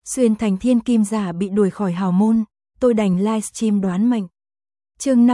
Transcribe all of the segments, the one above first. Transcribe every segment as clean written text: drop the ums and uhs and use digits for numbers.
Xuyên thành thiên kim giả bị đuổi khỏi hào môn, tôi đành livestream đoán mệnh. Chương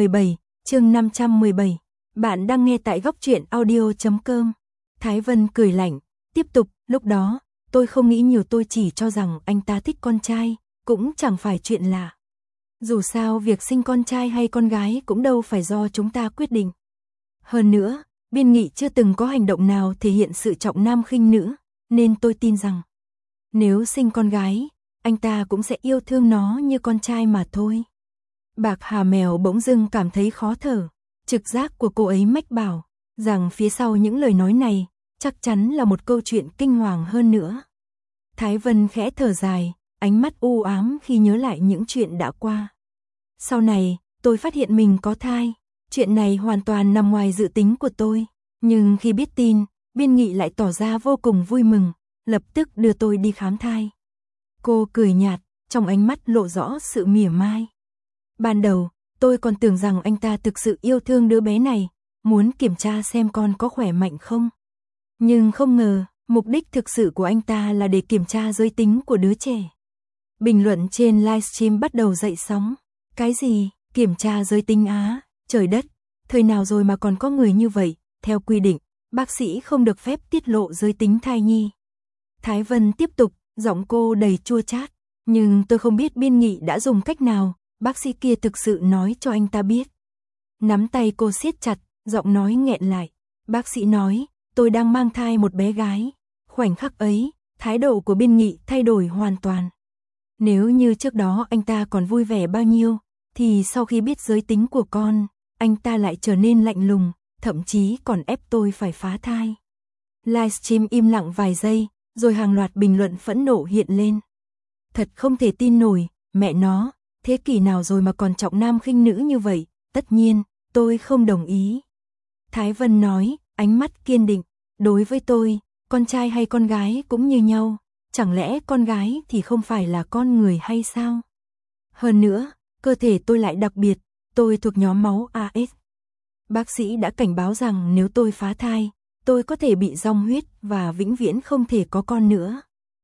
517. Bạn đang nghe tại góc truyện audio.com. Thái Vân cười lạnh, tiếp tục, lúc đó, tôi không nghĩ nhiều, tôi chỉ cho rằng anh ta thích con trai, cũng chẳng phải chuyện lạ. Dù sao việc sinh con trai hay con gái cũng đâu phải do chúng ta quyết định. Hơn nữa, Biên Nghị chưa từng có hành động nào thể hiện sự trọng nam khinh nữ, nên tôi tin rằng nếu sinh con gái, anh ta cũng sẽ yêu thương nó như con trai mà thôi. Bạc Hà Mèo bỗng dưng cảm thấy khó thở, trực giác của cô ấy mách bảo rằng phía sau những lời nói này chắc chắn là một câu chuyện kinh hoàng hơn nữa. Thái Vân khẽ thở dài, ánh mắt u ám khi nhớ lại những chuyện đã qua. Sau này, tôi phát hiện mình có thai, chuyện này hoàn toàn nằm ngoài dự tính của tôi, nhưng khi biết tin, Biên Nghị lại tỏ ra vô cùng vui mừng, lập tức đưa tôi đi khám thai. Cô cười nhạt, trong ánh mắt lộ rõ sự mỉa mai. Ban đầu, tôi còn tưởng rằng anh ta thực sự yêu thương đứa bé này, muốn kiểm tra xem con có khỏe mạnh không. Nhưng không ngờ, mục đích thực sự của anh ta là để kiểm tra giới tính của đứa trẻ. Bình luận trên livestream bắt đầu dậy sóng. Cái gì? Kiểm tra giới tính á? Trời đất, thời nào rồi mà còn có người như vậy? Theo quy định, bác sĩ không được phép tiết lộ giới tính thai nhi. Thái Vân tiếp tục, giọng cô đầy chua chát. Nhưng tôi không biết Biên Nghị đã dùng cách nào, bác sĩ kia thực sự nói cho anh ta biết. Nắm tay cô siết chặt, giọng nói nghẹn lại. Bác sĩ nói, tôi đang mang thai một bé gái. Khoảnh khắc ấy, thái độ của Biên Nghị thay đổi hoàn toàn. Nếu như trước đó anh ta còn vui vẻ bao nhiêu, thì sau khi biết giới tính của con, anh ta lại trở nên lạnh lùng, thậm chí còn ép tôi phải phá thai. Livestream im lặng vài giây, rồi hàng loạt bình luận phẫn nộ hiện lên. Thật không thể tin nổi, mẹ nó, thế kỷ nào rồi mà còn trọng nam khinh nữ như vậy, tất nhiên, tôi không đồng ý. Thái Vân nói, ánh mắt kiên định, đối với tôi, con trai hay con gái cũng như nhau, chẳng lẽ con gái thì không phải là con người hay sao? Hơn nữa, cơ thể tôi lại đặc biệt, tôi thuộc nhóm máu AS. Bác sĩ đã cảnh báo rằng nếu tôi phá thai, tôi có thể bị rong huyết và vĩnh viễn không thể có con nữa.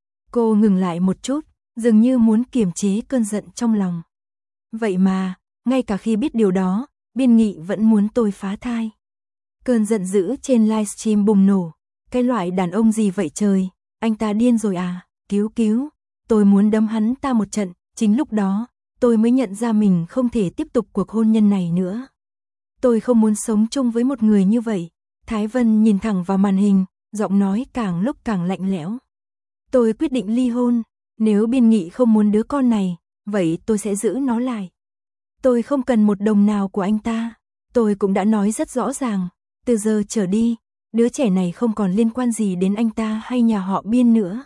Cô ngừng lại một chút, dường như muốn kiềm chế cơn giận trong lòng. Vậy mà, ngay cả khi biết điều đó, Biên Nghị vẫn muốn tôi phá thai. Cơn giận dữ trên livestream bùng nổ. Cái loại đàn ông gì vậy trời, anh ta điên rồi à, cứu, tôi muốn đấm hắn ta một trận, chính lúc đó, tôi mới nhận ra mình không thể tiếp tục cuộc hôn nhân này nữa. Tôi không muốn sống chung với một người như vậy. Thái Vân nhìn thẳng vào màn hình, giọng nói càng lúc càng lạnh lẽo. Tôi quyết định ly hôn, nếu Biên Nghị không muốn đứa con này, vậy tôi sẽ giữ nó lại. Tôi không cần một đồng nào của anh ta, tôi cũng đã nói rất rõ ràng, từ giờ trở đi, đứa trẻ này không còn liên quan gì đến anh ta hay nhà họ Biên nữa.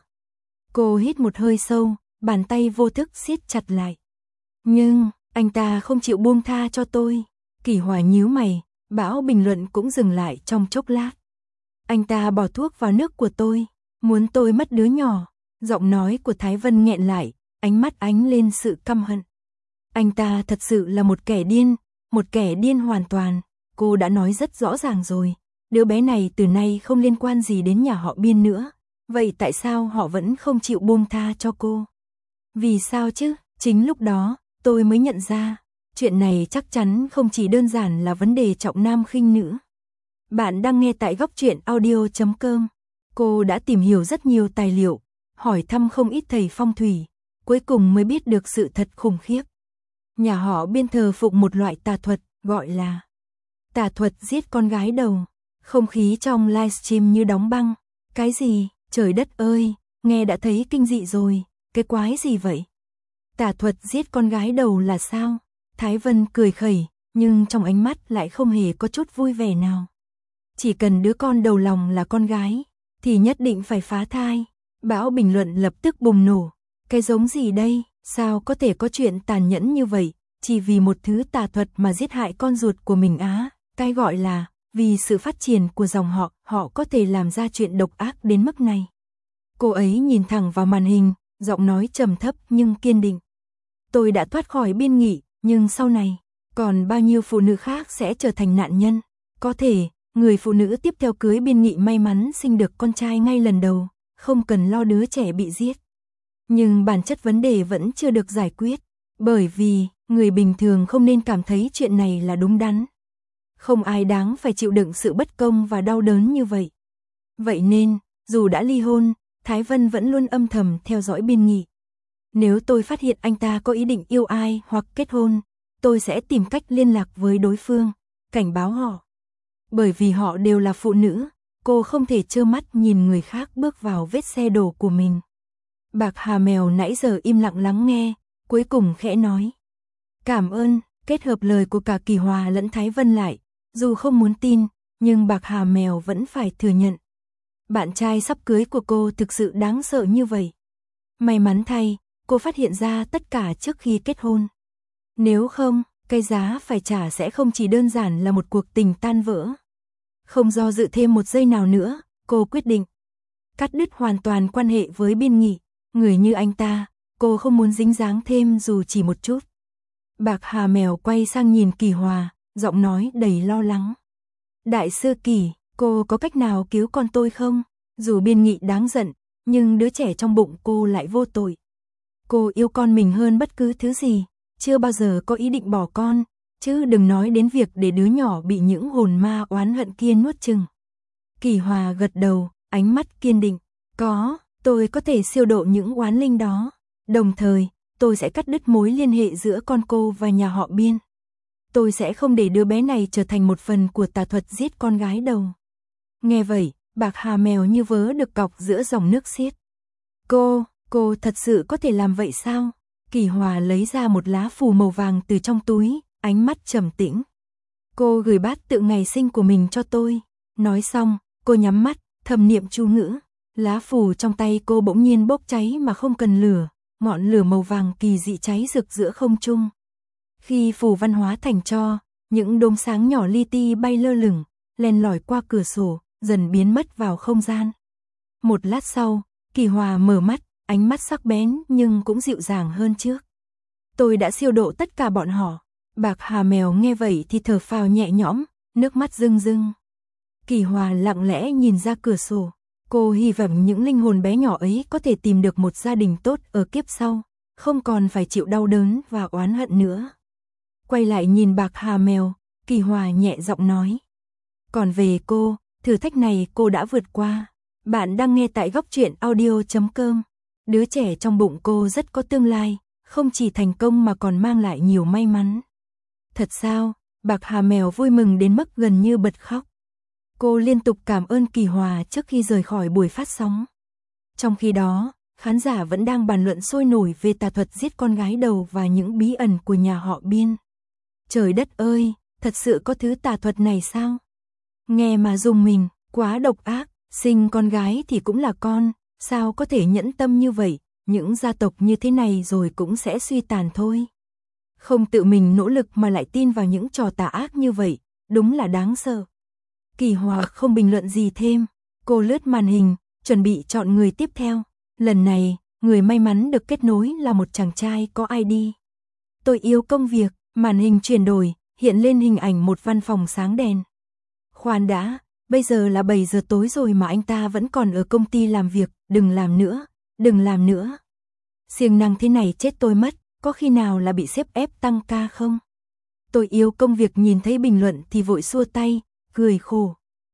Cô hít một hơi sâu, bàn tay vô thức siết chặt lại. Nhưng, anh ta không chịu buông tha cho tôi. Kỷ Hòa nhíu mày, bão bình luận cũng dừng lại trong chốc lát. Anh ta bỏ thuốc vào nước của tôi, muốn tôi mất đứa nhỏ. Giọng nói của Thái Vân nghẹn lại, ánh mắt ánh lên sự căm hận. Anh ta thật sự là một kẻ điên hoàn toàn. Cô đã nói rất rõ ràng rồi. Đứa bé này từ nay không liên quan gì đến nhà họ Biên nữa. Vậy tại sao họ vẫn không chịu buông tha cho cô? Vì sao chứ? Chính lúc đó, tôi mới nhận ra, chuyện này chắc chắn không chỉ đơn giản là vấn đề trọng nam khinh nữ. Bạn đang nghe tại góc truyện audio.com. Cô đã tìm hiểu rất nhiều tài liệu, hỏi thăm không ít thầy phong thủy, cuối cùng mới biết được sự thật khủng khiếp. Nhà họ Biên thờ phụng một loại tà thuật, gọi là tà thuật giết con gái đầu. Không khí trong livestream như đóng băng. Cái gì? Trời đất ơi, nghe đã thấy kinh dị rồi, cái quái gì vậy? Tà thuật giết con gái đầu là sao? Thái Vân cười khẩy, nhưng trong ánh mắt lại không hề có chút vui vẻ nào. Chỉ cần đứa con đầu lòng là con gái, thì nhất định phải phá thai. Bão bình luận lập tức bùng nổ. Cái giống gì đây? Sao có thể có chuyện tàn nhẫn như vậy? Chỉ vì một thứ tà thuật mà giết hại con ruột của mình á? Cái gọi là vì sự phát triển của dòng họ có thể làm ra chuyện độc ác đến mức này. Cô ấy nhìn thẳng vào màn hình, giọng nói trầm thấp nhưng kiên định. Tôi đã thoát khỏi Biên Nghị, nhưng sau này, còn bao nhiêu phụ nữ khác sẽ trở thành nạn nhân. Có thể, người phụ nữ tiếp theo cưới Biên Nghị may mắn sinh được con trai ngay lần đầu, không cần lo đứa trẻ bị giết. Nhưng bản chất vấn đề vẫn chưa được giải quyết, bởi vì người bình thường không nên cảm thấy chuyện này là đúng đắn. Không ai đáng phải chịu đựng sự bất công và đau đớn như vậy. Vậy nên, dù đã ly hôn, Thái Vân vẫn luôn âm thầm theo dõi Biên Nghị. Nếu tôi phát hiện anh ta có ý định yêu ai hoặc kết hôn, tôi sẽ tìm cách liên lạc với đối phương, cảnh báo họ. Bởi vì họ đều là phụ nữ, cô không thể trơ mắt nhìn người khác bước vào vết xe đổ của mình. Bạc Hà Mèo nãy giờ im lặng lắng nghe, cuối cùng khẽ nói. Cảm ơn, kết hợp lời của cả Kỳ Hòa lẫn Thái Vân lại, dù không muốn tin, nhưng Bạc Hà Mèo vẫn phải thừa nhận. Bạn trai sắp cưới của cô thực sự đáng sợ như vậy. May mắn thay, cô phát hiện ra tất cả trước khi kết hôn. Nếu không, cái giá phải trả sẽ không chỉ đơn giản là một cuộc tình tan vỡ. Không do dự thêm một giây nào nữa, cô quyết định cắt đứt hoàn toàn quan hệ với Biên Nghị. Người như anh ta, cô không muốn dính dáng thêm dù chỉ một chút. Bạc Hà Mèo quay sang nhìn Kỳ Hòa, giọng nói đầy lo lắng. Đại sư Kỳ, cô có cách nào cứu con tôi không? Dù Biên Nghị đáng giận, nhưng đứa trẻ trong bụng cô lại vô tội. Cô yêu con mình hơn bất cứ thứ gì, chưa bao giờ có ý định bỏ con, chứ đừng nói đến việc để đứa nhỏ bị những hồn ma oán hận kia nuốt chửng. Kỳ Hòa gật đầu, ánh mắt kiên định. Tôi có thể siêu độ những oán linh đó. Đồng thời, tôi sẽ cắt đứt mối liên hệ giữa con cô và nhà họ Biên. Tôi sẽ không để đứa bé này trở thành một phần của tà thuật giết con gái đâu. Nghe vậy, Bạc Hà Mèo như vớ được cọc giữa dòng nước xiết. Cô thật sự có thể làm vậy sao? Kỳ Hòa lấy ra một lá phù màu vàng từ trong túi, ánh mắt trầm tĩnh. Cô gửi bát tự ngày sinh của mình cho tôi. Nói xong, cô nhắm mắt, thầm niệm chú ngữ. Lá phù trong tay cô bỗng nhiên bốc cháy mà không cần lửa, ngọn lửa màu vàng kỳ dị cháy rực giữa không trung. Khi phù văn hóa thành tro, những đốm sáng nhỏ li ti bay lơ lửng, len lỏi qua cửa sổ, dần biến mất vào không gian. Một lát sau, Kỳ Hòa mở mắt, ánh mắt sắc bén nhưng cũng dịu dàng hơn trước. Tôi đã siêu độ tất cả bọn họ. Bạc Hà Mèo nghe vậy thì thở phào nhẹ nhõm, nước mắt rưng rưng. Kỳ Hòa lặng lẽ nhìn ra cửa sổ. Cô hy vọng những linh hồn bé nhỏ ấy có thể tìm được một gia đình tốt ở kiếp sau, không còn phải chịu đau đớn và oán hận nữa. Quay lại nhìn Bạc Hà Mèo, Kỳ Hòa nhẹ giọng nói. Còn về cô, thử thách này cô đã vượt qua. Bạn đang nghe tại góc truyện audio.com. Đứa trẻ trong bụng cô rất có tương lai, không chỉ thành công mà còn mang lại nhiều may mắn. Thật sao? Bạc Hà Mèo vui mừng đến mức gần như bật khóc. Cô liên tục cảm ơn Kỳ Hòa trước khi rời khỏi buổi phát sóng. Trong khi đó, khán giả vẫn đang bàn luận sôi nổi về tà thuật giết con gái đầu và những bí ẩn của nhà họ Biên. Trời đất ơi, thật sự có thứ tà thuật này sao? Nghe mà rùng mình, quá độc ác, sinh con gái thì cũng là con, sao có thể nhẫn tâm như vậy, những gia tộc như thế này rồi cũng sẽ suy tàn thôi. Không tự mình nỗ lực mà lại tin vào những trò tà ác như vậy, đúng là đáng sợ. Kỳ Hòa không bình luận gì thêm, cô lướt màn hình, chuẩn bị chọn người tiếp theo. Lần này, người may mắn được kết nối là một chàng trai có ID. Tôi yêu công việc, màn hình chuyển đổi, hiện lên hình ảnh một văn phòng sáng đèn. Khoan đã, bây giờ là 7 giờ tối rồi mà anh ta vẫn còn ở công ty làm việc, đừng làm nữa, đừng làm nữa. Siêng năng thế này chết tôi mất, có khi nào là bị sếp ép tăng ca không? Tôi yêu công việc nhìn thấy bình luận thì vội xua tay, cười khổ.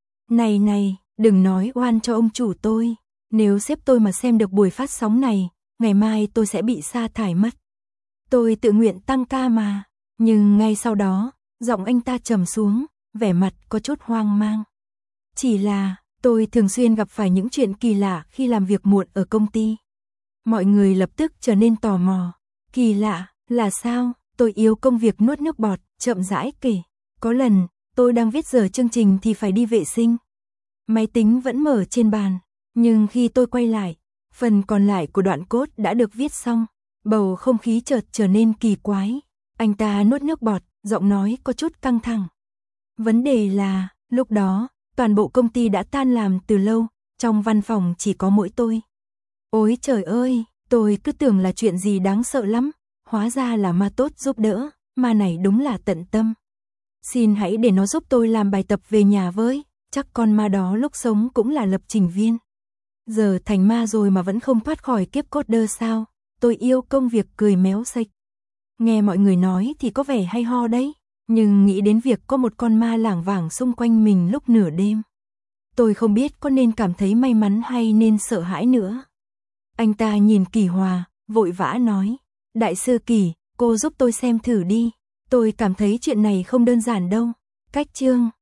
Này, đừng nói oan cho ông chủ tôi, nếu sếp tôi mà xem được buổi phát sóng này, ngày mai tôi sẽ bị sa thải mất. Tôi tự nguyện tăng ca mà, nhưng ngay sau đó, giọng anh ta trầm xuống, vẻ mặt có chút hoang mang. Chỉ là, tôi thường xuyên gặp phải những chuyện kỳ lạ khi làm việc muộn ở công ty. Mọi người lập tức trở nên tò mò. Kỳ lạ, là sao? Tôi yêu công việc nuốt nước bọt, chậm rãi kể. Có lần, tôi đang viết giờ chương trình thì phải đi vệ sinh. Máy tính vẫn mở trên bàn, nhưng khi tôi quay lại, phần còn lại của đoạn code đã được viết xong. Bầu không khí chợt trở nên kỳ quái. Anh ta nuốt nước bọt, giọng nói có chút căng thẳng. Vấn đề là, lúc đó, toàn bộ công ty đã tan làm từ lâu, trong văn phòng chỉ có mỗi tôi. Ôi trời ơi, tôi cứ tưởng là chuyện gì đáng sợ lắm, hóa ra là ma tốt giúp đỡ, ma này đúng là tận tâm. Xin hãy để nó giúp tôi làm bài tập về nhà với, chắc con ma đó lúc sống cũng là lập trình viên. Giờ thành ma rồi mà vẫn không thoát khỏi kiếp coder sao? tôi yêu công việc cười méo sạch. Nghe mọi người nói thì có vẻ hay ho đấy, nhưng nghĩ đến việc có một con ma lảng vảng xung quanh mình lúc nửa đêm. Tôi không biết có nên cảm thấy may mắn hay nên sợ hãi nữa. Anh ta nhìn Kỳ Hòa, vội vã nói, đại sư Kỳ, cô giúp tôi xem thử đi. Tôi cảm thấy chuyện này không đơn giản đâu. Cách chương